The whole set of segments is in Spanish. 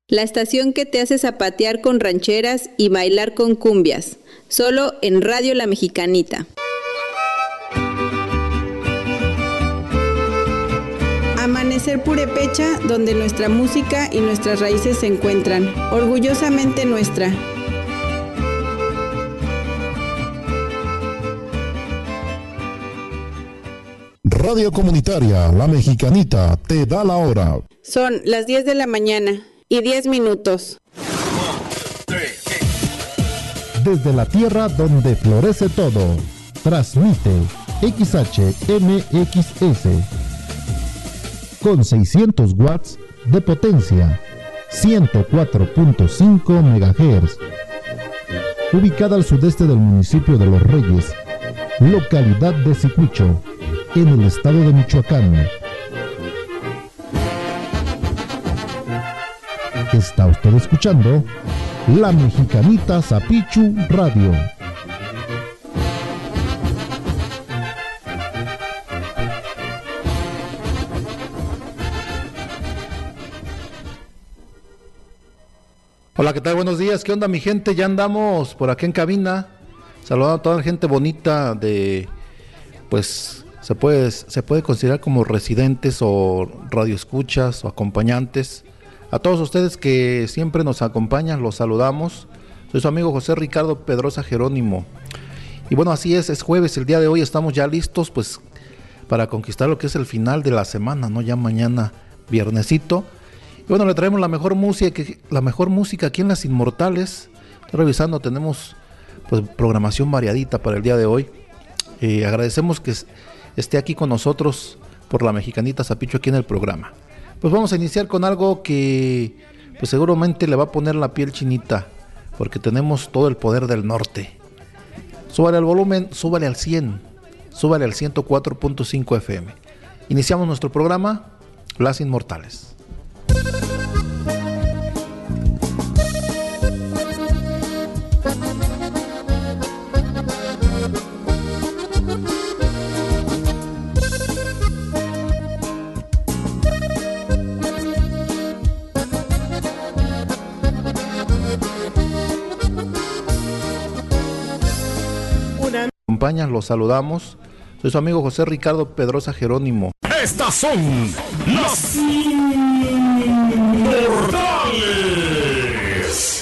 La estación que te hace zapatear con rancheras y bailar con cumbias, solo en Radio La Mexicanita. Amanecer Purépecha, donde nuestra música y nuestras raíces se encuentran, orgullosamente nuestra. Radio Comunitaria La Mexicanita te da la hora. Son las 10 de la mañana y 10 minutos. Desde la tierra donde florece todo, transmite XHMXS con 600 watts de potencia, 104.5 MHz, ubicada al sudeste del municipio de Los Reyes, localidad de Zicuicho, en el estado de Michoacán. Está usted escuchando La Mexicanita Zapichu Radio. Hola, ¿qué tal? Buenos días, ¿qué onda mi gente? Ya andamos por aquí en cabina, saludando a toda la gente bonita de, pues, se puede considerar como residentes o radioescuchas o acompañantes. A todos ustedes que siempre nos acompañan, los saludamos. Soy su amigo José Ricardo Pedrosa Jerónimo. Y bueno, así es jueves, el día de hoy estamos ya listos pues para conquistar lo que es el final de la semana, ¿no? Ya mañana, viernesito. Y bueno, le traemos la mejor música aquí en Las Inmortales. Estoy revisando, tenemos pues programación variadita para el día de hoy. Agradecemos que esté aquí con nosotros por La Mexicanita Zapicho aquí en el programa. Pues vamos a iniciar con algo que pues seguramente le va a poner la piel chinita, porque tenemos todo el poder del norte. Súbale al volumen, súbale al 100, súbale al 104.5 FM. Iniciamos nuestro programa, Las Inmortales. Acompañan, los saludamos. Soy su amigo José Ricardo Pedrosa Jerónimo. Estas son las Inmortales.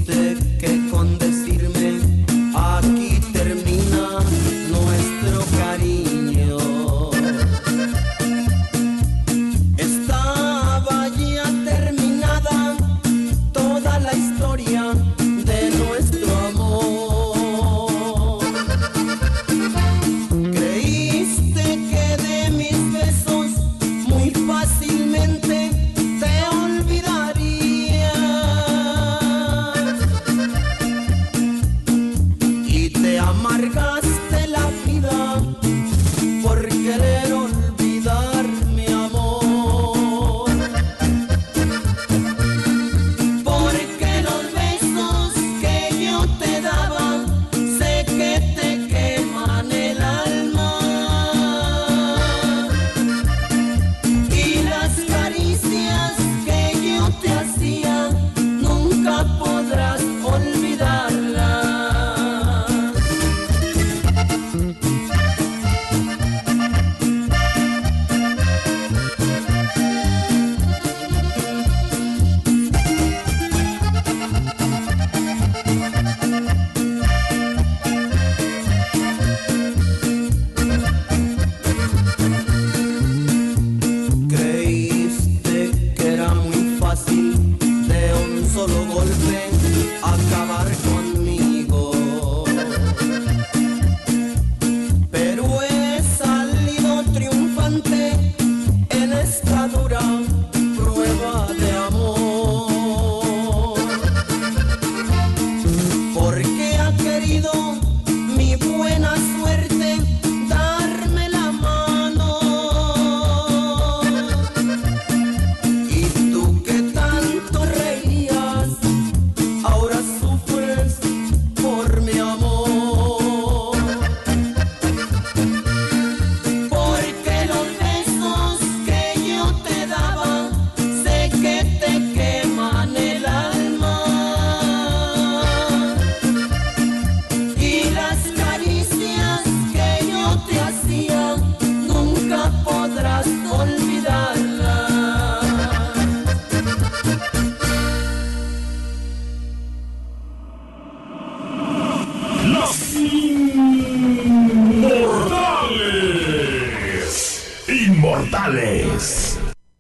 Con decirme aquí termina nuestro cariño. Inmortales.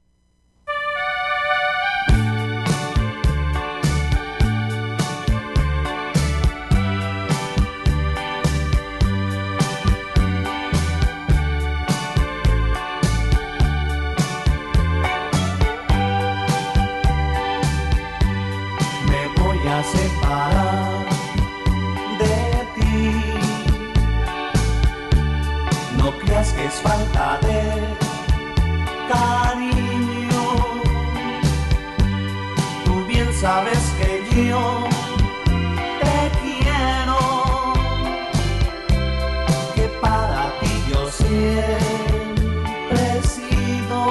Separar de ti, no creas que es falta de cariño, tú bien sabes que yo te quiero, que para ti yo siempre he sido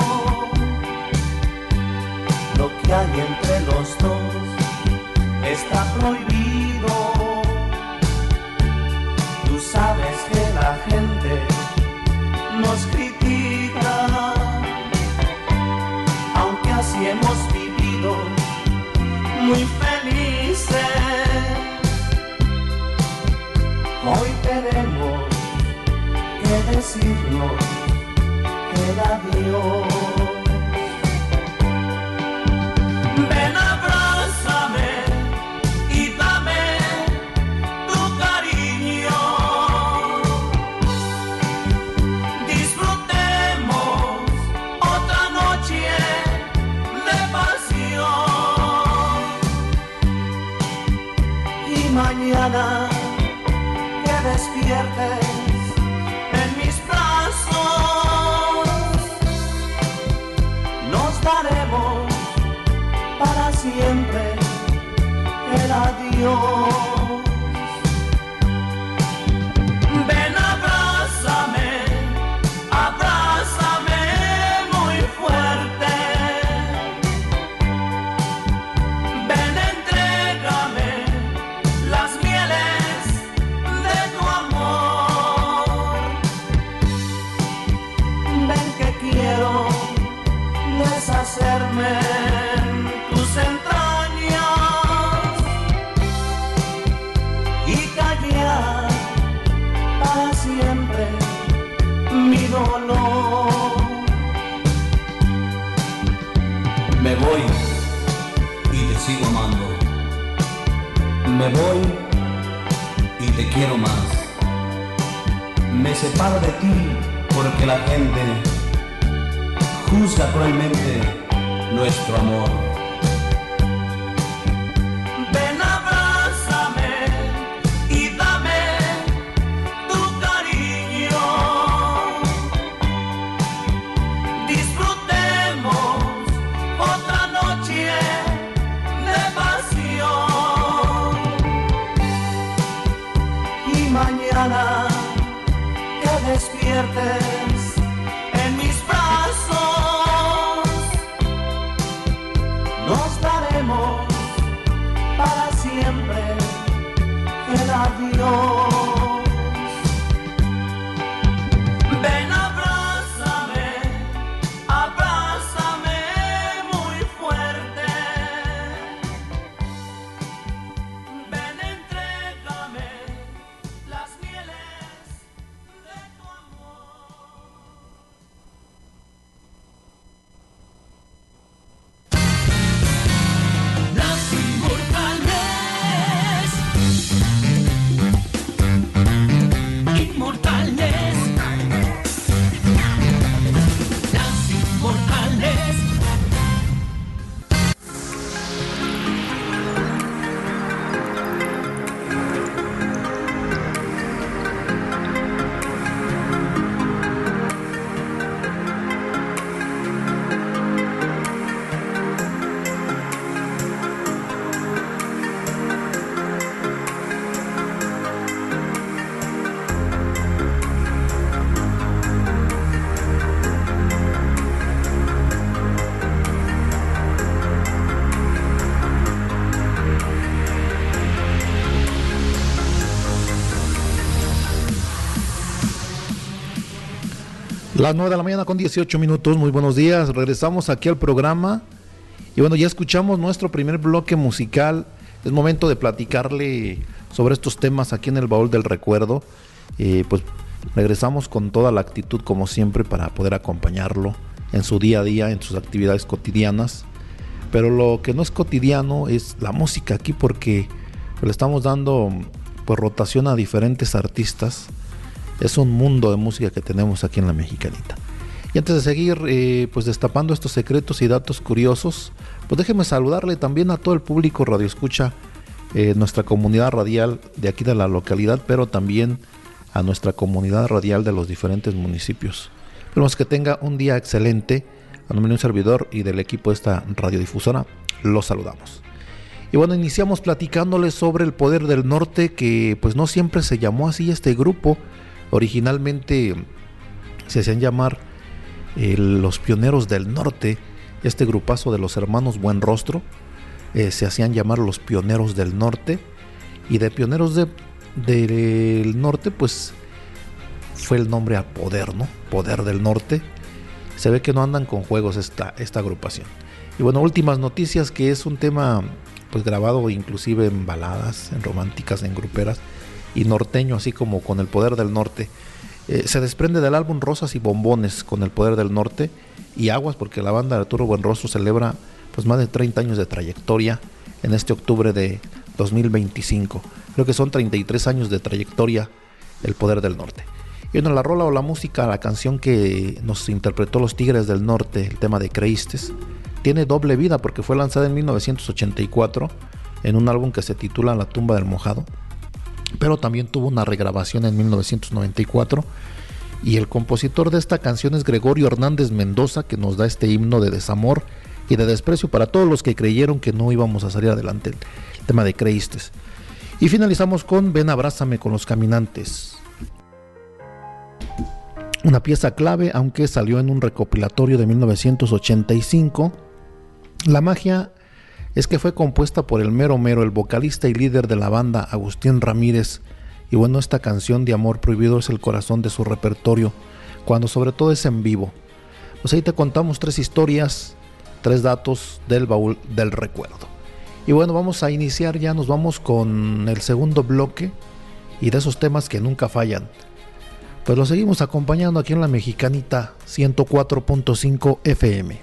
lo que hay entre los dos. Está prohibido. Tú sabes que la gente nos critica, aunque así hemos vivido muy felices. Hoy tenemos que decirnos el adiós. Ven, abrázame. Mañana que despiertes en mis brazos, nos daremos para siempre el adiós. Ven, abrázame, abrázame muy fuerte. Ven, entrégame las mieles de tu amor. Ven que quiero deshacerme en tus entrañas y callar para siempre mi dolor. Me voy y te sigo amando. Me voy y te quiero más. Me separo de ti porque la gente juzga cruelmente nuestro amor. Ven, abrázame y dame tu cariño. Disfrutemos otra noche de pasión. Y mañana que despiertes en mis brazos, nos daremos para siempre el adiós. Ven, abrázame, abrázame muy fuerte. Ven, entrégame las mieles de tu amor. Las inmortales. Inmortales. Las inmortales. Las 9 de la mañana con 18 minutos, muy buenos días, regresamos aquí al programa y bueno, ya escuchamos nuestro primer bloque musical. Es momento de platicarle sobre estos temas aquí en el Baúl del Recuerdo. Pues Regresamos con toda la actitud como siempre para poder acompañarlo en su día a día, en sus actividades cotidianas. Pero lo que no es cotidiano es la música aquí, porque le estamos dando pues rotación a diferentes artistas. Es un mundo de música que tenemos aquí en La Mexicanita. Y antes de seguir pues destapando estos secretos y datos curiosos, pues déjeme saludarle también a todo el público radioescucha, nuestra comunidad radial de aquí de la localidad, pero también a nuestra comunidad radial de los diferentes municipios. Esperemos que tenga un día excelente. A nombre de un servidor y del equipo de esta radiodifusora, los saludamos. Y bueno, iniciamos platicándoles sobre el Poder del Norte, que pues no siempre se llamó así este grupo. Originalmente se hacían llamar los Pioneros del Norte. Este grupazo de los hermanos Buenrostro se hacían llamar los Pioneros del Norte. Y de Pioneros del Norte pues fue el nombre a Poder, ¿no? Poder del Norte. Se ve que no andan con juegos esta agrupación. Y bueno, últimas noticias, que es un tema pues grabado inclusive en baladas, en románticas, en gruperas y norteño, así como con el Poder del Norte. Se desprende del álbum Rosas y Bombones con el Poder del Norte, y aguas porque la banda de Arturo Buenrostro celebra pues más de 30 años de trayectoria en este octubre de 2025. Creo que son 33 años de trayectoria el Poder del Norte. Y bueno, la rola o la música, la canción que nos interpretó Los Tigres del Norte, el tema de Creíste, tiene doble vida porque fue lanzada en 1984 en un álbum que se titula La Tumba del Mojado, pero también tuvo una regrabación en 1994, y el compositor de esta canción es Gregorio Hernández Mendoza, que nos da este himno de desamor y de desprecio para todos los que creyeron que no íbamos a salir adelante, el tema de Creíste. Y finalizamos con Ven Abrázame con Los Caminantes. Una pieza clave, aunque salió en un recopilatorio de 1985. La magia es que fue compuesta por el mero mero, el vocalista y líder de la banda, Agustín Ramírez. Y bueno, esta canción de Amor Prohibido es el corazón de su repertorio, cuando sobre todo es en vivo. Pues ahí te contamos 3 historias, 3 datos del baúl del recuerdo. Y bueno, vamos a iniciar ya, nos vamos con el segundo bloque y de esos temas que nunca fallan. Pues lo seguimos acompañando aquí en La Mexicanita 104.5 FM.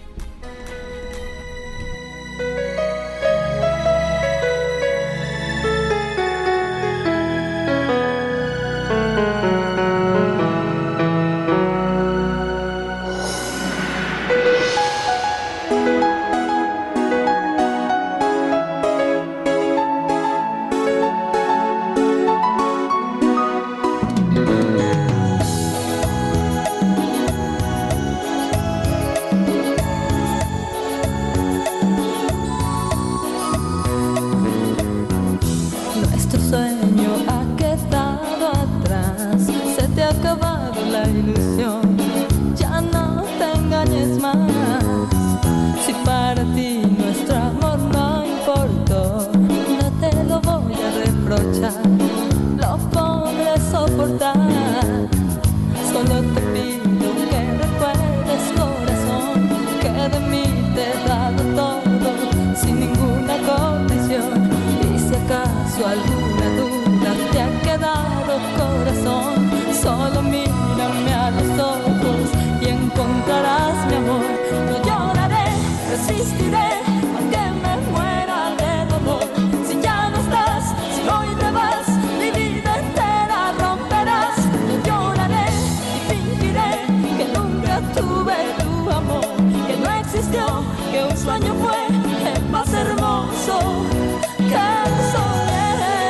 Que un sueño fue el más hermoso que soñé.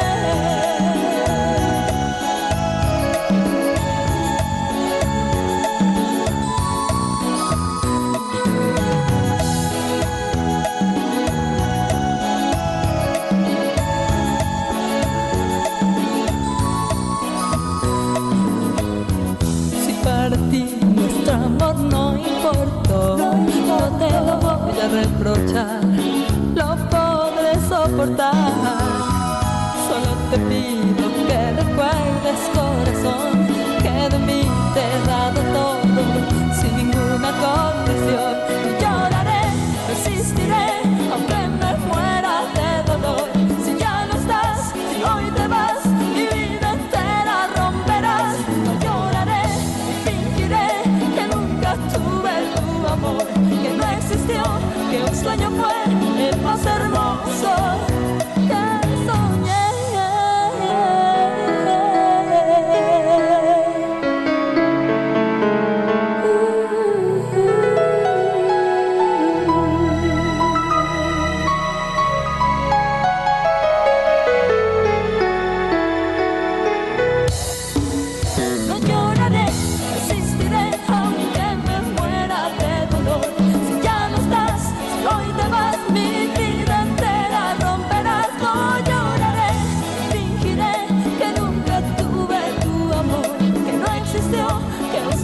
Si para ti nuestro amor no importó, no te lo voy a reprochar, lo podré soportar. Solo te pido que recuerdes, corazón, que de mí te he dado todo, sin ninguna condición. No lloraré, resistiré, aunque me muera de dolor. Si ya no estás, si hoy te vas, mi vida entera romperás. No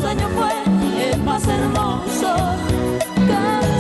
sueño fue el más hermoso que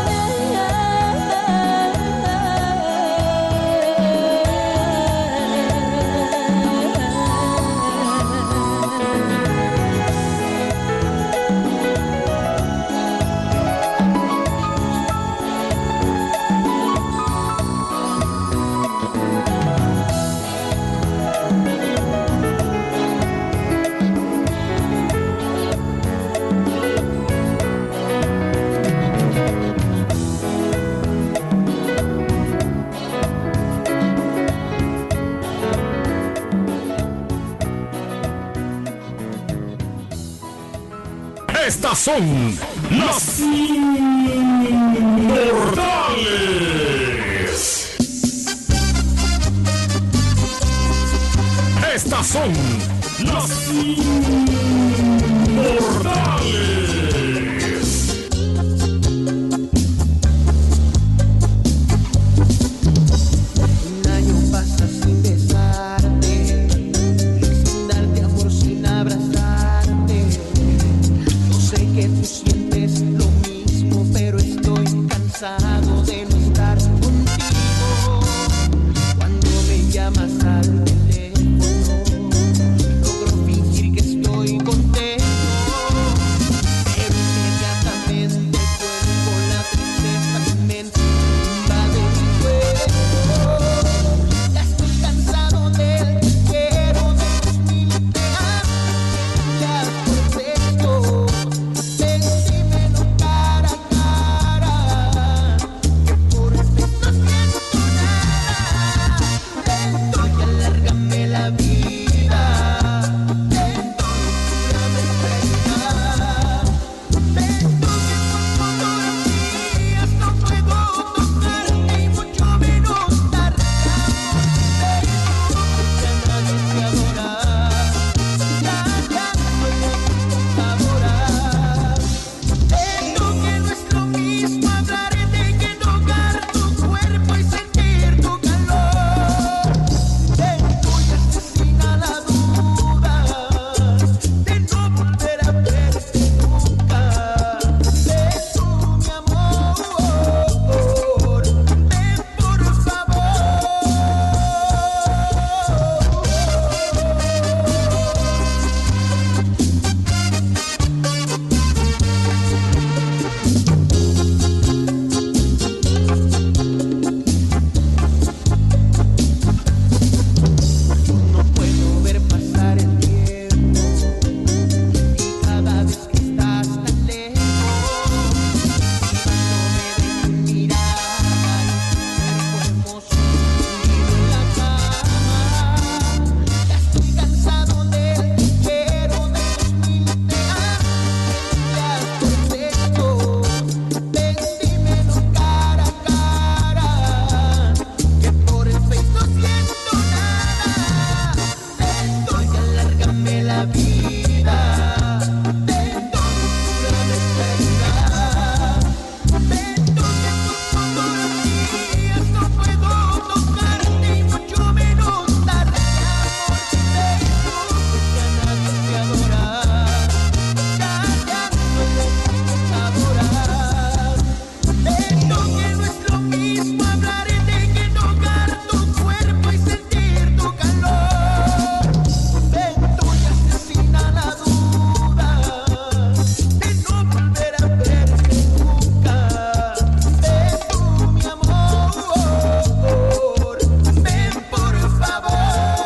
Estas son las Inmortales. Estas son las Inmortales. Un año pasa sin besarte, sin darte amor, sin abrazarte. Sé que tú sientes lo mismo, pero estoy cansado de no estar contigo. Cuando me llamas al teléfono, logro fingir que estoy contento, pero inmediatamente cuelgo, la tristeza inmensa invade mi cuerpo. Ya estoy cansado del te quiero, de tus mil te amo, ya por texto. Decímelo cara a cara, que por esto no siento nada. Lento y alárgame la vida, lento y cúrame esta herida. Lento que por fotografías no puedo tocarte y mucho menos darte amor. Lento que nadie te adora, ya no le sabor. Lento que no es lo mismo hablarte que tocar tu cuerpo y sentir tu calor. Lento y asesina la duda de no volver a verte nunca. Lento mi amor, ven por favor. No puedo ver pasar el tiempo y cada vez que estás tan lejos, privándome de tu mirada y tu cuerpo hermoso hundido en la cama. Ya estoy cansado del te quiero, de tus mil te amo, ya por texto. Decímelo cara a cara, que por el Face no siento nada. Lento y alárgame la vida, lento y cúrame esta herida. Lento que por fotografías no puedo tocarte y mucho menos darte amor. Lento que ya nadie te adora, ya no le sabor. Lento que no es lo mismo hablarte que tocar tu cuerpo y sentir tu calor. Lento y asesina la duda de no volver a verte nunca. Lento mi amor, ven por favor.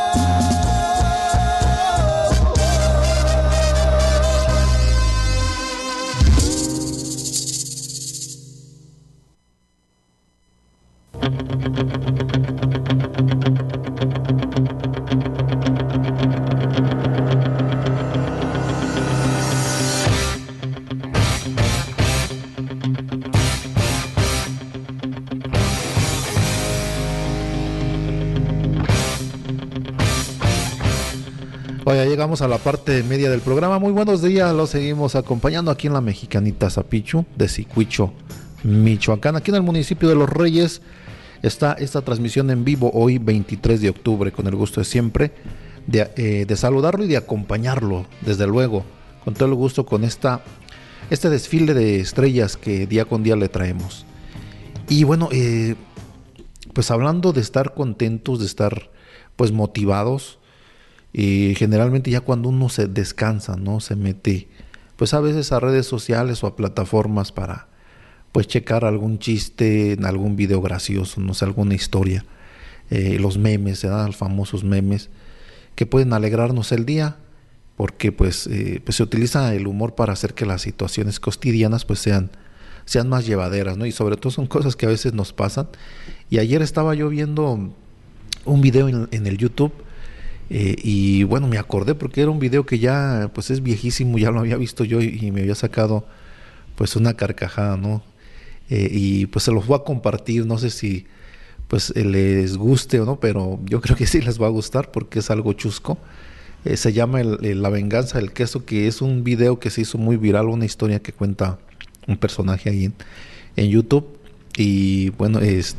Vaya, llegamos a la parte media del programa. Muy buenos días, los seguimos acompañando aquí en la Mexicanita Zapichu de Zicuicho, Michoacán. Aquí en el municipio de Los Reyes está esta transmisión en vivo hoy 23 de octubre, con el gusto de siempre de saludarlo y de acompañarlo, desde luego, con todo el gusto con este desfile de estrellas que día con día le traemos. Y bueno, pues hablando de estar contentos, de estar pues motivados, generalmente ya cuando uno se descansa, ¿no? Se mete pues a veces a redes sociales o a plataformas para pues checar algún chiste, algún video gracioso, no sé, alguna historia, los memes, ¿verdad? Los famosos memes que pueden alegrarnos el día, porque pues se utiliza el humor para hacer que las situaciones cotidianas pues sean más llevaderas, ¿no? Y sobre todo son cosas que a veces nos pasan. Y ayer estaba yo viendo un video en el YouTube, y bueno, me acordé porque era un video que ya pues es viejísimo, ya lo había visto yo y me había sacado pues una carcajada, ¿no? Y pues se los voy a compartir, no sé si pues les guste o no, pero yo creo que sí les va a gustar porque es algo chusco. Se llama La venganza del queso, que es un video que se hizo muy viral, una historia que cuenta un personaje ahí en YouTube. Y bueno,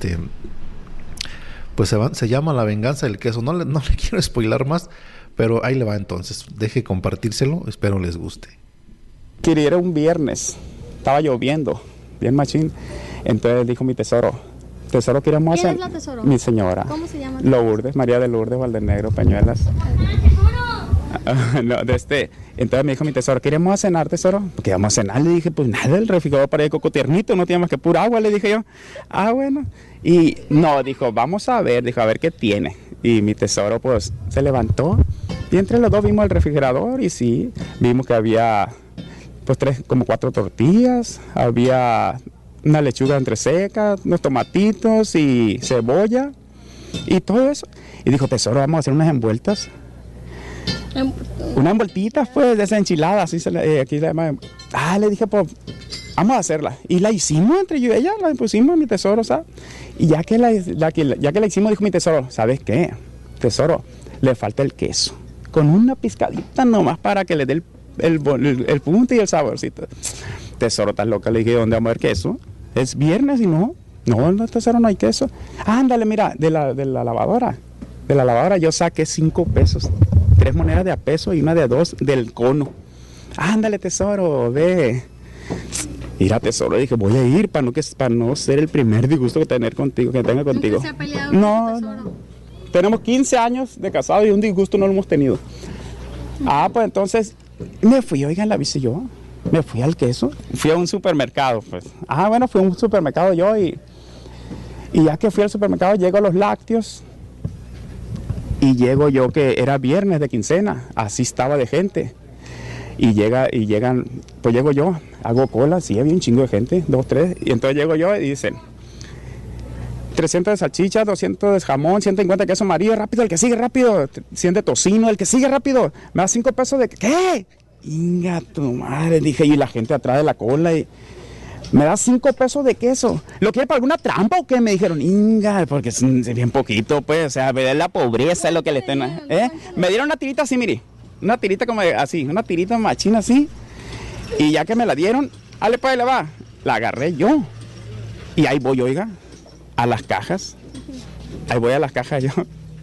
pues se llama La venganza del queso. No le quiero spoilar más, pero ahí le va entonces. Deje compartírselo, espero les guste. Era un viernes, estaba lloviendo, bien machín. Entonces dijo mi tesoro, queremos hacer... ¿Quién es la tesoro? Mi señora. ¿Cómo se llama? Lourdes, María de Lourdes Valdenegro, Peñuelas. No, entonces me dijo mi tesoro, ¿queremos cenar, tesoro? Porque vamos a cenar, le dije, pues nada, el refrigerador para el coco tiernito, no tiene más que pura agua, le dije yo. Ah, bueno. Y no, dijo, vamos a ver, a ver qué tiene. Y mi tesoro pues se levantó y entre los dos vimos el refrigerador y sí, vimos que había pues 4 tortillas, había una lechuga entreseca, unos tomatitos y cebolla y todo eso. Y dijo, tesoro, vamos a hacer unas envueltas. Una envueltita, pues, de esa enchilada, así aquí se llama. Ah, le dije, pues, vamos a hacerla. Y la hicimos entre yo y ella, la pusimos, mi tesoro, ¿sabes? Y ya que la hicimos, dijo mi tesoro, ¿sabes qué? Tesoro, le falta el queso. Con una pizcadita nomás para que le dé el punto y el saborcito. Tesoro, estás loca, le dije, ¿dónde vamos a ver queso? Es viernes y no, tesoro, no hay queso. Ándale, mira, de la lavadora. De la lavadora yo saqué 5 pesos. 3 monedas de a peso y una de a 2 del cono. Ándale, tesoro, ve. Mira, tesoro, dije, voy a ir para no ser el primer disgusto que tenga contigo. ¿Nunca se ha peleado con tu tesoro? Tenemos 15 años de casado y un disgusto no lo hemos tenido. Ah, pues entonces me fui, oigan, la bici yo. Me fui al queso. Fui a un supermercado, pues. Ah, bueno, fui a un supermercado yo y ya que fui al supermercado llego a los lácteos. Y llego yo, que era viernes de quincena, así estaba de gente. Y llegan, pues llego yo, hago cola, sí, había un chingo de gente, 2, 3. Y entonces llego yo y dicen, 300 de salchicha, 200 de jamón, 150 de queso amarillo, rápido, el que sigue rápido, 100 de tocino, el que sigue rápido, me da 5 pesos de... ¿Qué? Inga tu madre, dije, y la gente atrás de la cola y... Me da 5 pesos de queso. ¿Lo quiere para alguna trampa o qué? Me dijeron, inga, porque es bien poquito, pues, o sea, ver la pobreza es lo que le estén... Me dieron una tirita así, mire, una tirita como así, una tirita machina así, y ya que me la dieron, ale pues, le va, la agarré yo, y ahí voy, oiga, a las cajas, ahí voy a las cajas yo,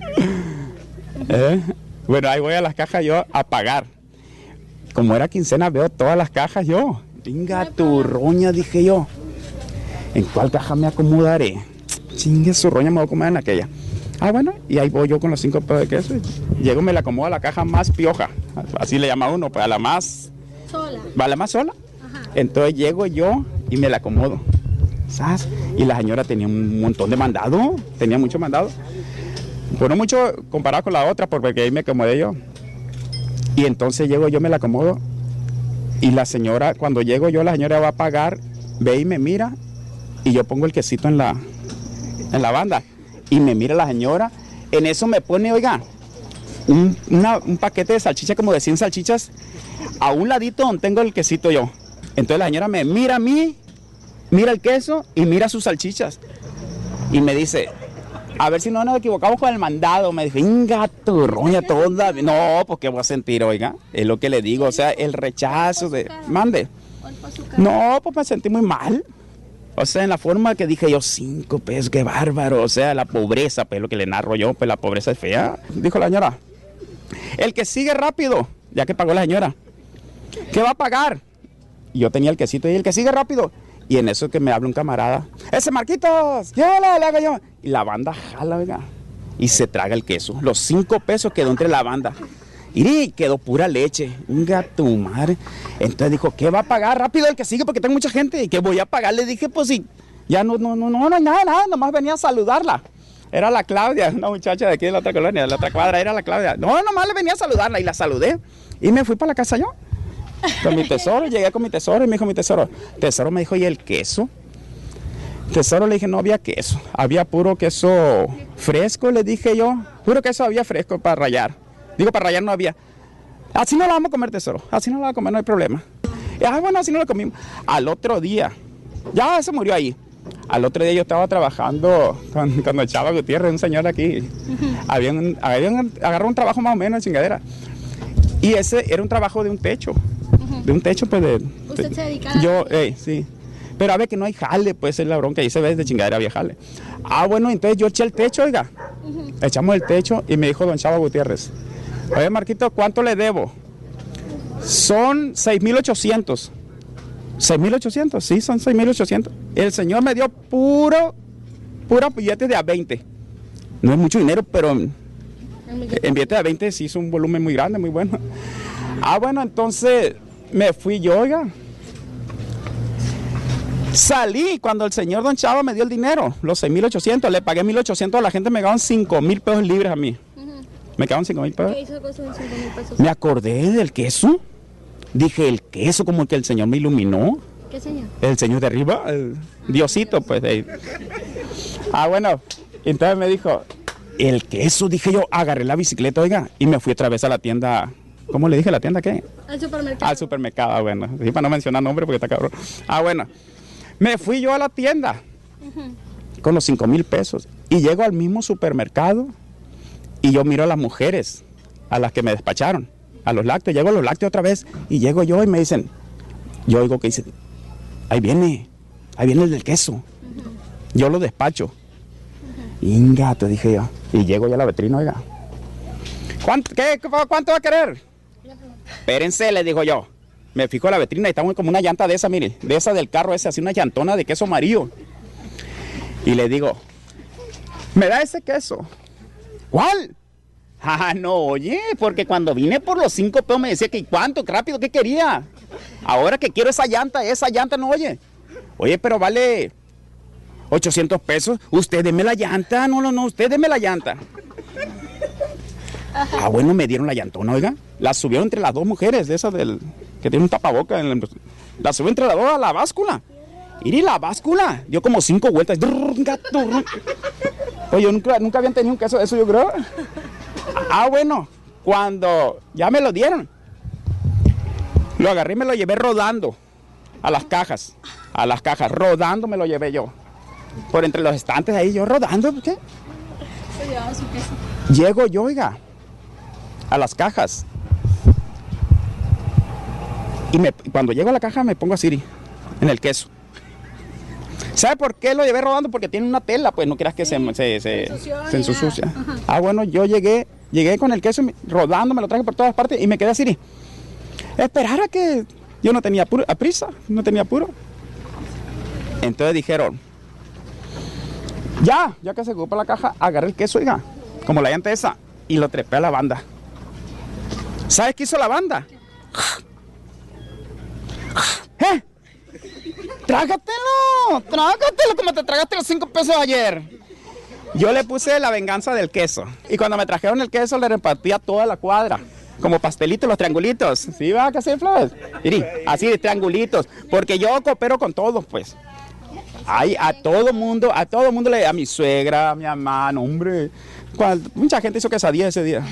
bueno, ahí voy a las cajas yo a pagar, como era quincena veo todas las cajas yo. Venga, tu roña, dije yo. ¿En cuál caja me acomodaré? Chingue su roña, me voy a comer en aquella. Ah, bueno, y ahí voy yo con los 5 pesos de queso. Llego, me la acomodo a la caja más pioja. Así le llama uno, pues a la más... Sola. ¿Va la más sola? Ajá. Entonces llego yo y me la acomodo. ¿Sabes? Y la señora tenía un montón de mandado. Tenía mucho mandado. Bueno, mucho comparado con la otra, porque ahí me acomodé yo. Y entonces llego yo, me la acomodo. Y la señora, cuando llego yo, la señora va a pagar, ve y me mira, y yo pongo el quesito en la banda, y me mira la señora, en eso me pone, oiga, un paquete de salchicha, como de 100 salchichas, a un ladito donde tengo el quesito yo. Entonces la señora me mira a mí, mira el queso, y mira sus salchichas, y me dice, a ver si no nos equivocamos con el mandado. Me dije, venga, tu roña toda. No, porque voy a sentir, oiga, es lo que le digo, o sea, el rechazo de... Mande. No, pues me sentí muy mal. O sea, en la forma que dije yo, 5 pesos, qué bárbaro. O sea, la pobreza, pues lo que le narro yo, pues la pobreza es fea. Dijo la señora, el que sigue rápido, ya que pagó la señora. ¿qué va a pagar? Y yo tenía el quesito y el que sigue rápido. Y en eso que me habla un camarada, ¡ese Marquitos! ¡Llévala, le hago yo! Y la banda jala, oiga, y se traga el queso. Los 5 pesos quedó entre la banda. Y quedó pura leche. Un gato madre. Entonces dijo, ¿qué va a pagar? Rápido el que sigue porque tengo mucha gente. ¿Y qué voy a pagar? Le dije, pues sí, ya no hay nada, nomás venía a saludarla. Era la Claudia, una muchacha de aquí de la otra colonia, de la otra cuadra, era la Claudia. No, nomás le venía a saludarla y la saludé. Y me fui para la casa yo. Con mi tesoro, llegué con mi tesoro y me dijo mi tesoro. Tesoro me dijo, ¿y el queso? Tesoro le dije, no había queso, había puro queso fresco, le dije yo. Puro queso había fresco para rallar. Digo, para rallar no había. Así no la vamos a comer, tesoro, así no la vamos a comer, no hay problema. Bueno, así no la comimos. Al otro día, ya se murió ahí. Al otro día yo estaba trabajando con el Chava Gutiérrez, un señor aquí. Habían agarrado un trabajo más o menos de chingadera. Y ese era un trabajo de un techo. De un techo, pues de... ¿Usted se dedicaba? Yo, sí. Pero a ver que no hay jale, pues es la bronca. Y se ve de chingadera había jale. Bueno, entonces yo eché el techo, oiga. Echamos el techo y me dijo don Chava Gutiérrez, oye, Marquito, ¿cuánto le debo? Son 6,800. 6,800, sí, son 6,800. El señor me dio puro billetes de a 20. No es mucho dinero, pero en billetes de a 20 sí hizo un volumen muy grande, muy bueno. Bueno, entonces me fui yo, oiga. Salí cuando el señor don Chava me dio el dinero, los 6,800, le pagué 1,800 a la gente, me quedaron 5,000 pesos libres a mí. Me quedaron 5,000 pesos. ¿Qué hizo con sus 5,000 pesos? Me acordé del queso. Dije, el queso, como que el señor me iluminó. ¿Qué señor? El señor de arriba, el Diosito, pues. Bueno, entonces me dijo, el queso, dije yo, agarré la bicicleta, oiga, y me fui otra vez a la tienda. ¿Cómo le dije la tienda qué? Al supermercado. Al supermercado, bueno. Sí, para no mencionar nombre porque está cabrón. Bueno. Me fui yo a la tienda con los 5,000 pesos. Y llego al mismo supermercado y yo miro a las mujeres, a las que me despacharon, a los lácteos. Llego a los lácteos otra vez y llego yo y me dicen, yo oigo que dicen, ahí viene el del queso. Yo lo despacho. Ingato, dije yo. Y llego ya a la vitrina, oiga. ¿Cuánto va a querer? Espérense, le digo yo. Me fijo en la vitrina y estamos como una llanta de esa, mire, de esa del carro ese, así una llantona de queso amarillo. Y le digo, ¿me da ese queso? ¿Cuál? No, oye, porque cuando vine por los 5 pesos me decía que ¿cuánto? Rápido, ¿qué quería? Ahora que quiero esa llanta no, oye. Oye, pero vale 800 pesos. Usted deme la llanta, no, usted deme la llanta. Bueno, me dieron la llantona, oiga. La subieron entre las dos mujeres, de esas del... que tiene un tapaboca, la subió entre las dos a la báscula. Y la báscula dio como 5 vueltas. Oye, yo nunca habían tenido un queso de eso, yo creo. Bueno, cuando ya me lo dieron, lo agarré y me lo llevé rodando a las cajas, rodando me lo llevé yo. Por entre los estantes ahí, yo rodando, ¿qué? Se llevaba su queso. Llego yo, oiga, a las cajas. Y cuando llego a la caja me pongo así, en el queso. ¿Sabe por qué lo llevé rodando? Porque tiene una tela, pues no creas que se ensucia. Bueno, yo llegué con el queso rodando, me lo traje por todas partes y me quedé así. Esperar a que yo no tenía prisa, no tenía apuro. Entonces dijeron, ya que se ocupa la caja, agarré el queso, oiga, como la llanta esa, y lo trepé a la banda. ¿Sabes qué hizo la banda? Trágatelo como te tragaste los 5 pesos ayer. Yo le puse la venganza del queso. Y cuando me trajeron el queso le repartí a toda la cuadra. Como pastelitos, los triangulitos. ¿Sí va a hacer flores? Así de triangulitos. Porque yo coopero con todos, pues. A todo mundo, a mi suegra, a mi mamá, no, hombre. Mucha gente hizo quesadilla ese día.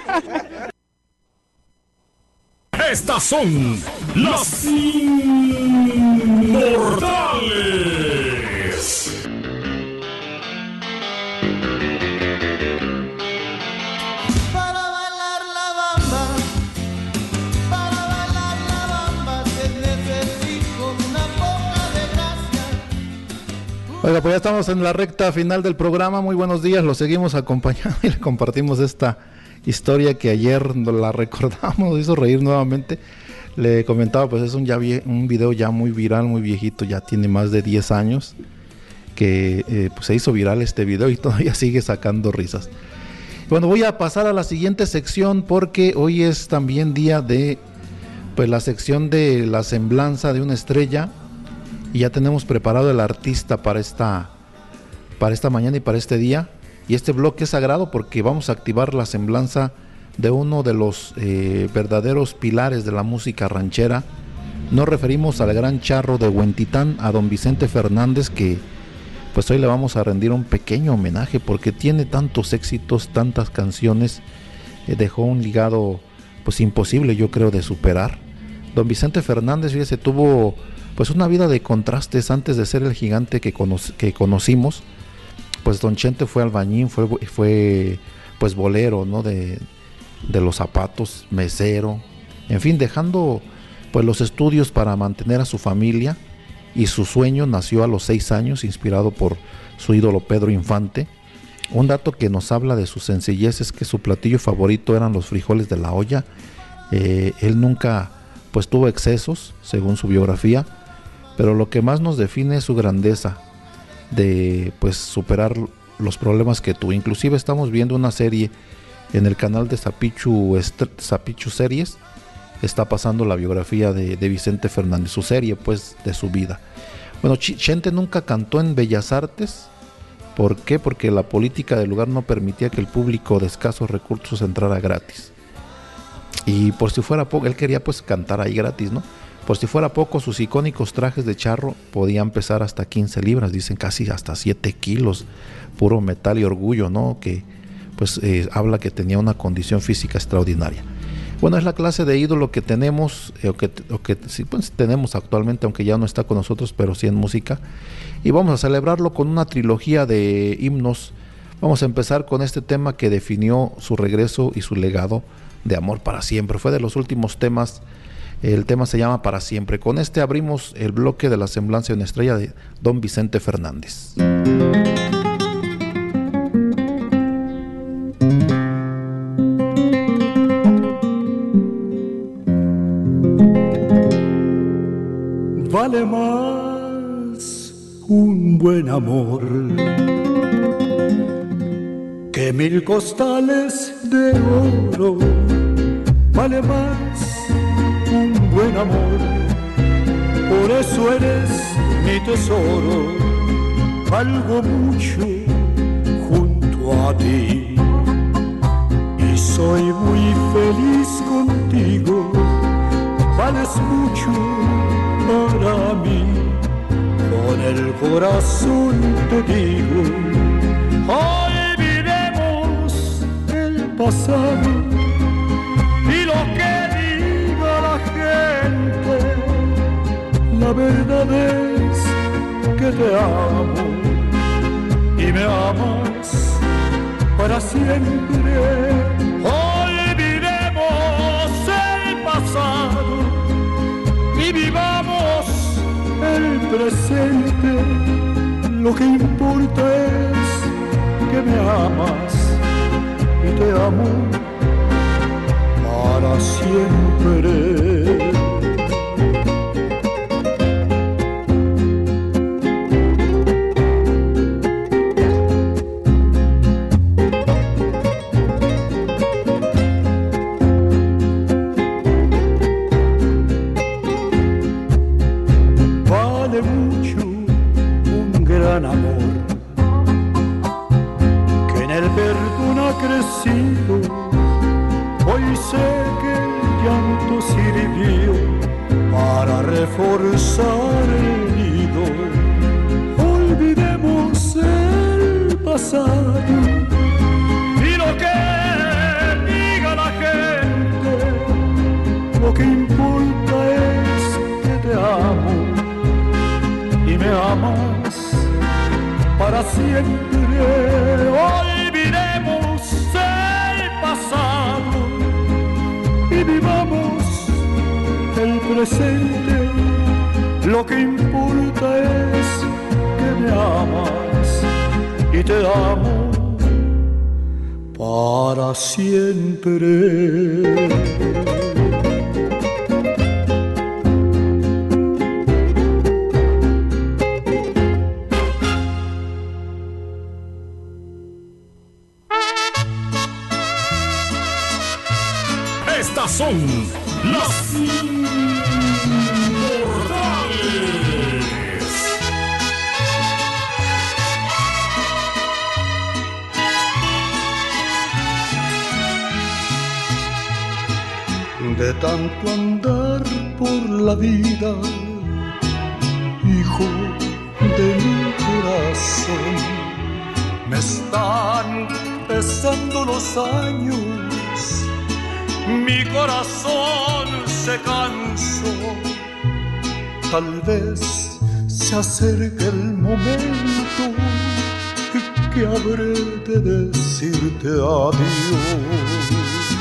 Estas son las inmortales. Para bailar la bamba se necesita una poca de gracia. Oiga, pues ya estamos en la recta final del programa. Muy buenos días, los seguimos acompañando y le compartimos esta historia que ayer nos la recordamos, nos hizo reír nuevamente. Le comentaba, pues es un video ya muy viral, muy viejito, ya tiene más de 10 años que pues se hizo viral este video y todavía sigue sacando risas. Bueno, voy a pasar a la siguiente sección porque hoy es también día de pues la sección de la semblanza de una estrella y ya tenemos preparado el artista para esta mañana y para este día. Y este bloque es sagrado porque vamos a activar la semblanza de uno de los verdaderos pilares de la música ranchera. Nos referimos al gran charro de Huentitán, a don Vicente Fernández, que pues hoy le vamos a rendir un pequeño homenaje porque tiene tantos éxitos, tantas canciones, dejó un legado pues imposible, yo creo, de superar. Don Vicente Fernández, fíjese, tuvo pues una vida de contrastes antes de ser el gigante que conocimos. Pues don Chente fue albañil, fue pues bolero, ¿no? de los zapatos, mesero, en fin, dejando pues los estudios para mantener a su familia, y su sueño nació a los 6 años, inspirado por su ídolo Pedro Infante. Un dato que nos habla de su sencillez es que su platillo favorito eran los frijoles de la olla. Él nunca pues tuvo excesos, según su biografía, pero lo que más nos define es su grandeza de pues superar los problemas que tuvo. Inclusive estamos viendo una serie en el canal de Zapichu Series, está pasando la biografía de Vicente Fernández, su serie pues de su vida. Bueno, Chente nunca cantó en Bellas Artes. ¿Por qué? Porque la política del lugar no permitía que el público de escasos recursos entrara gratis. Y por si fuera poco, él quería pues cantar ahí gratis, ¿no? Por si fuera poco, sus icónicos trajes de charro podían pesar hasta 15 libras, dicen casi hasta 7 kilos, puro metal y orgullo, ¿no? Que pues habla que tenía una condición física extraordinaria. Bueno, es la clase de ídolo que tenemos, o que sí, pues, tenemos actualmente, aunque ya no está con nosotros, pero sí en música. Y vamos a celebrarlo con una trilogía de himnos. Vamos a empezar con este tema que definió su regreso y su legado de amor para siempre. Fue de los últimos temas. El tema se llama Para Siempre. Con este abrimos el bloque de la semblanza de una estrella de don Vicente Fernández. Vale más un buen amor que 1000 costales de oro. Vale más un buen amor, por eso eres mi tesoro. Valgo mucho junto a ti y soy muy feliz contigo. Vales mucho para mí, con el corazón te digo. Olvidemos el pasado y lo que diga la gente. La verdad es que te amo y me amas para siempre. Olvidemos el pasado y vivamos el presente. Lo que importa es que me amas y te amo para siempre. Hoy sé que el llanto sirvió para reforzar el nido. Olvidemos el pasado y lo que diga la gente. Lo que importa es que te amo y me amas para siempre. Olvidemos el pasado y vivamos el presente. Lo que importa es que me amas y te amo para siempre. son las Inmortales. De tanto andar por la vida, hijo de mi corazón, me están pesando los años, mi corazón se cansó. Tal vez se acerque el momento que habré de decirte adiós.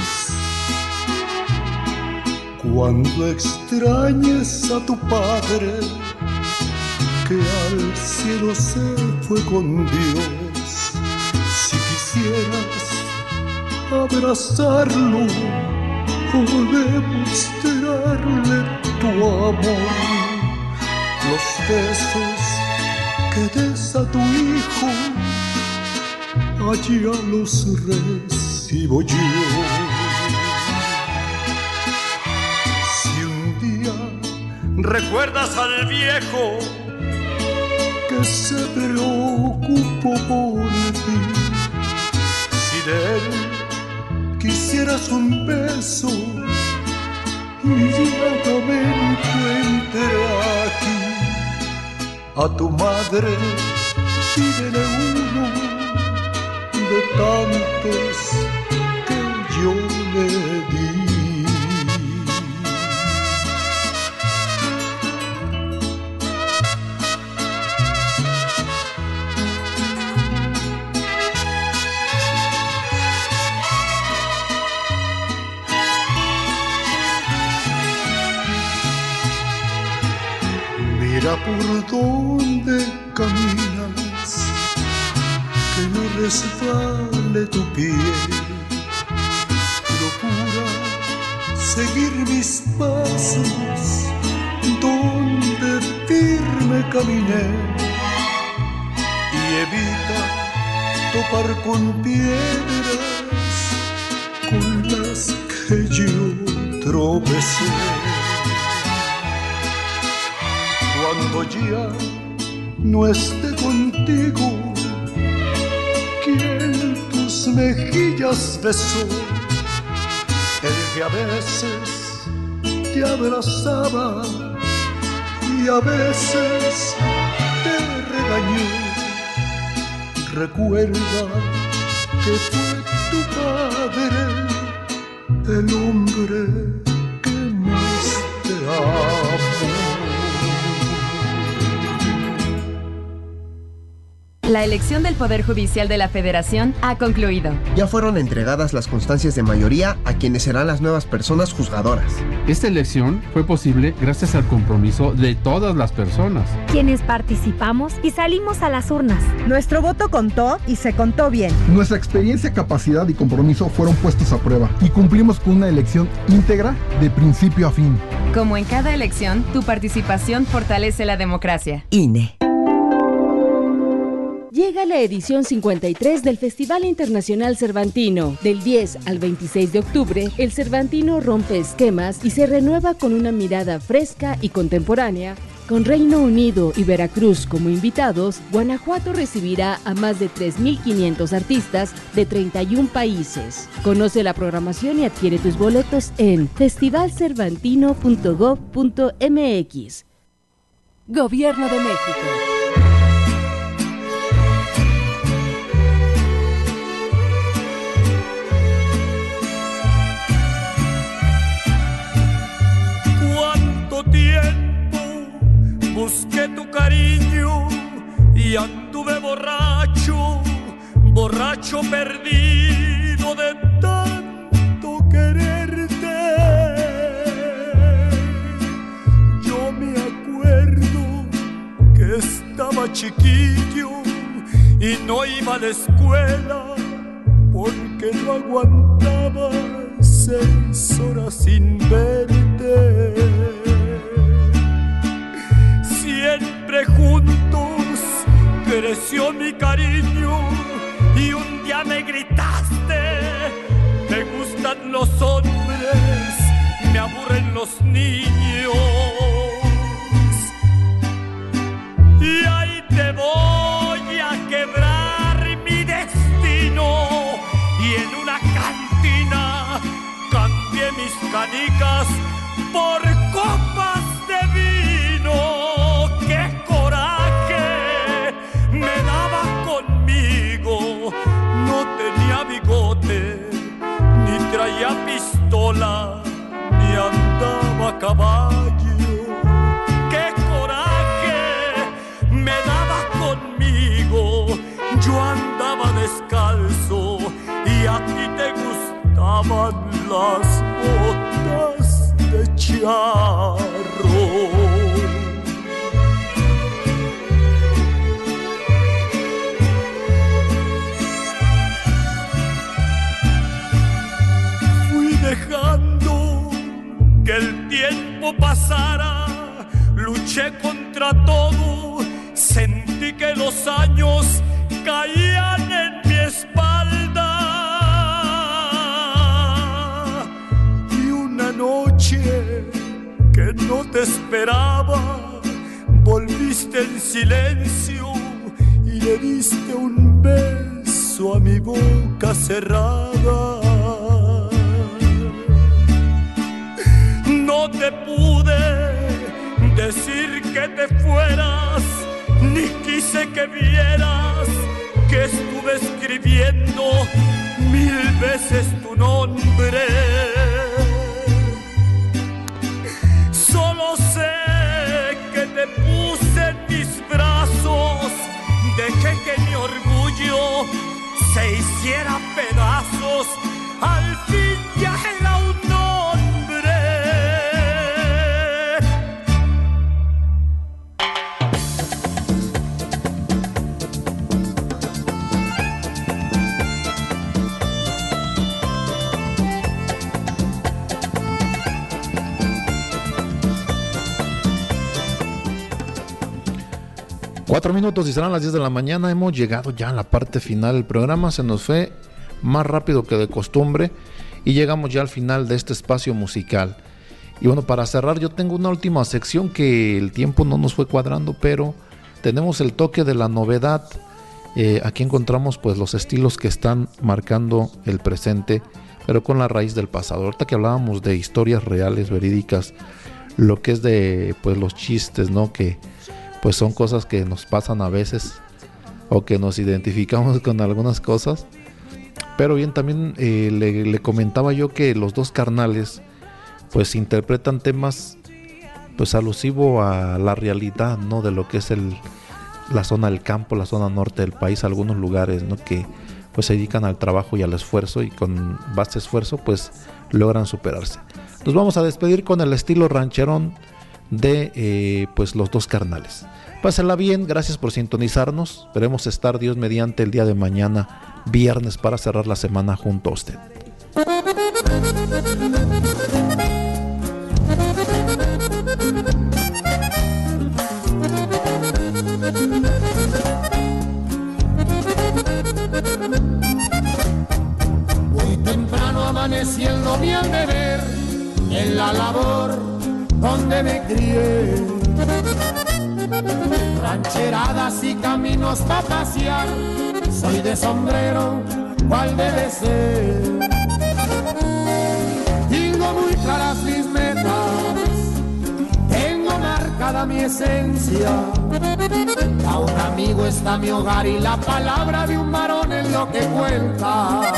Cuando extrañes a tu padre, que al cielo se fue con Dios, si quisieras abrazarlo o demostrarle tu amor, los besos que des a tu hijo, allá los recibo yo. ¿Recuerdas al viejo que se preocupó por ti? Si de él quisieras un beso y ya no me encuentre aquí, a tu madre pídele uno de tantos que yo le di. Mira por dónde caminas, que no resbale tu pie. Procura seguir mis pasos, donde firme caminé, y evita topar con piedras con las que yo tropecé. Cuando ya no esté contigo, quien tus mejillas besó, el que a veces te abrazaba y a veces te regañó, recuerda que fue tu padre, el hombre que más te amó. La elección del Poder Judicial de la Federación ha concluido. Ya fueron entregadas las constancias de mayoría a quienes serán las nuevas personas juzgadoras. Esta elección fue posible gracias al compromiso de todas las personas, quienes participamos y salimos a las urnas. Nuestro voto contó y se contó bien. Nuestra experiencia, capacidad y compromiso fueron puestos a prueba y cumplimos con una elección íntegra de principio a fin. Como en cada elección, tu participación fortalece la democracia. INE. Llega la edición 53 del Festival Internacional Cervantino. Del 10 al 26 de octubre, el Cervantino rompe esquemas y se renueva con una mirada fresca y contemporánea. Con Reino Unido y Veracruz como invitados, Guanajuato recibirá a más de 3.500 artistas de 31 países. Conoce la programación y adquiere tus boletos en festivalcervantino.gov.mx. Gobierno de México. Tiempo busqué tu cariño y anduve borracho, borracho perdido de tanto quererte. Yo me acuerdo que estaba chiquillo y no iba a la escuela porque no aguantaba 6 horas sin verte. Siempre juntos creció mi cariño y un día me gritaste: me gustan los hombres los niños. Y ahí te voy a quebrar mi destino. Y en una cantina cambié mis canicas por copas de vino. ¡Qué coraje me daba conmigo! No tenía bigote, ni traía pistola, ni andaba a caballo. ¡Qué coraje me daba conmigo! Yo andaba descalzo y a ti te gustaban las botas de charro. Fui dejando que el tiempo pasara, luché contra todo, sentí que los años caían en mi espalda. Y una noche que no te esperaba, volviste en silencio y le diste un beso a mi boca cerrada. No te pude decir que te fueras, ni quise que vieras que estuve escribiendo 1000 veces tu nombre. Solo sé que te puse en mis brazos, dejé que mi orgullo se hiciera pedazos, al fin ya era un nombre. Cuatro minutos y serán las 10 de la mañana. Hemos llegado ya a la parte final del programa. Se nos fue más rápido que de costumbre y llegamos ya al final de este espacio musical. Y bueno, para cerrar yo tengo una última sección que el tiempo no nos fue cuadrando, pero tenemos el toque de la novedad. Aquí encontramos pues los estilos que están marcando el presente, pero con la raíz del pasado. Ahorita que hablábamos de historias reales, verídicas, lo que es de pues los chistes, ¿no? Que pues son cosas que nos pasan a veces o que nos identificamos con algunas cosas. Pero bien, también le comentaba yo que los dos carnales pues interpretan temas pues alusivo a la realidad, ¿no? De lo que es la zona del campo, la zona norte del país, algunos lugares, ¿no? Que pues se dedican al trabajo y al esfuerzo, y con base esfuerzo pues logran superarse. Nos vamos a despedir con el estilo rancherón de pues los dos carnales. Pásenla bien, gracias por sintonizarnos. Esperemos estar, Dios mediante, el día de mañana, viernes, para cerrar la semana junto a usted. Muy temprano amaneciendo vi al beber en la labor donde me crié. Rancheradas y caminos para pasear, soy de sombrero, ¿cuál debe ser? Tengo muy claras mis metas, tengo marcada mi esencia. A un amigo está mi hogar y la palabra de un varón es lo que cuenta.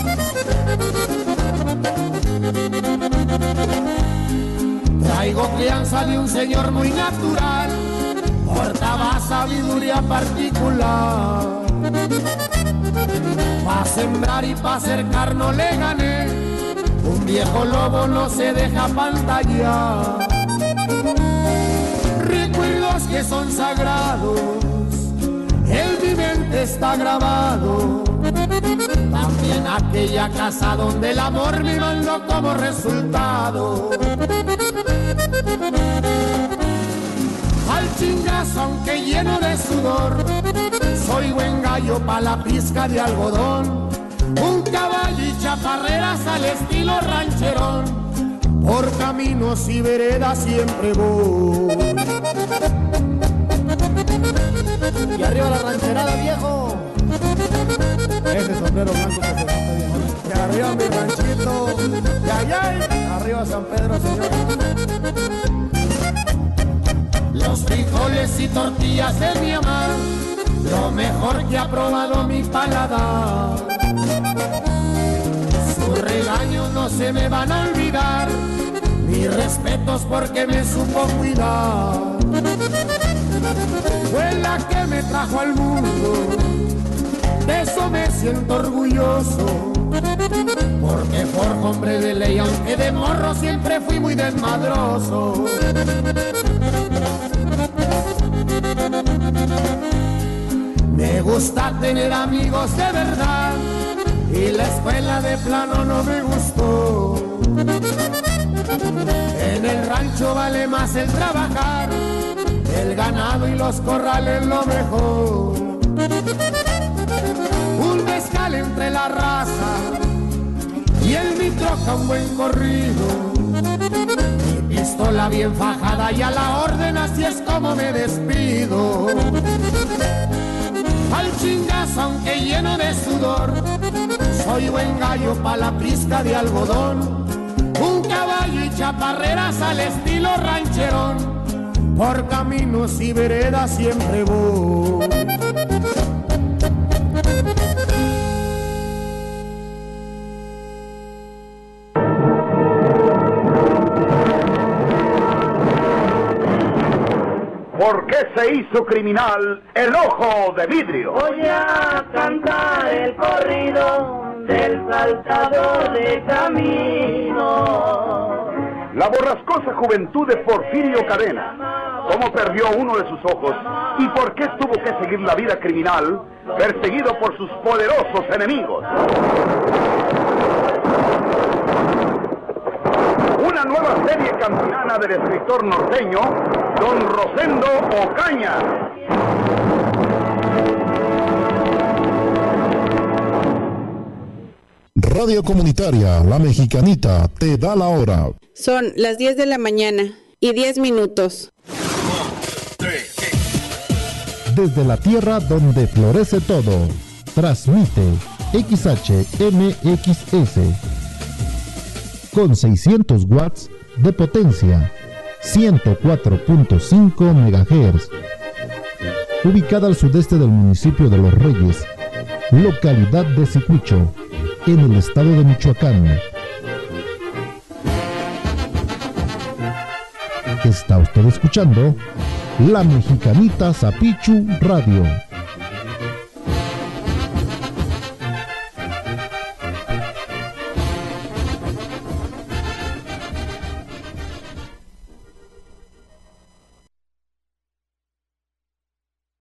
Traigo crianza de un señor muy natural, portaba sabiduría particular. Pa' sembrar y pa' cercar no le gané, un viejo lobo no se deja pantallar. Recuerdos que son sagrados, en mi mente está grabado. También aquella casa donde el amor me mandó como resultado. Al chingazo aunque lleno de sudor, soy buen gallo pa' la pizca de algodón. Un caballo y chaparreras al estilo rancherón, por caminos y veredas siempre voy. Y arriba la rancherada, viejo. Ese sombrero blanco que se nota bien. Y arriba mi ranchito. Y allá, arriba San Pedro, señor. Los frijoles y tortillas de mi mamá, lo mejor que ha probado mi paladar. Sus regaños no se me van a olvidar, mis respetos porque me supo cuidar. Fue la que me trajo al mundo, de eso me siento orgulloso, porque forjo hombre de ley, aunque de morro siempre fui muy desmadroso. Me gusta tener amigos de verdad, y la escuela de plano no me gustó. En el rancho vale más el trabajar, el ganado y los corrales lo mejor. Un mezcal entre la raza y el mi troca un buen corrido. Mi pistola bien fajada y a la orden, así es como me despido. Al chingazo aunque lleno de sudor, soy buen gallo pa' la pizca de algodón. Un caballo y chaparreras al estilo rancherón, por caminos y veredas siempre voy. ¿Por qué se hizo criminal el ojo de vidrio? Voy a cantar el corrido del saltador de camino. La borrascosa juventud de Porfirio Cadena. ¿Cómo perdió uno de sus ojos? ¿Y por qué tuvo que seguir la vida criminal, perseguido por sus poderosos enemigos? Una nueva serie campirana del escritor norteño, don Rosendo Ocaña. Radio Comunitaria La Mexicanita te da la hora. Son las 10 de la mañana y 10 minutos. Desde la tierra donde florece todo, transmite XHMXS con 600 watts de potencia, 104.5 MHz, ubicada al sudeste del municipio de Los Reyes, localidad de Zicuicho, en el estado de Michoacán. Está usted escuchando La Mexicanita Zapichu Radio.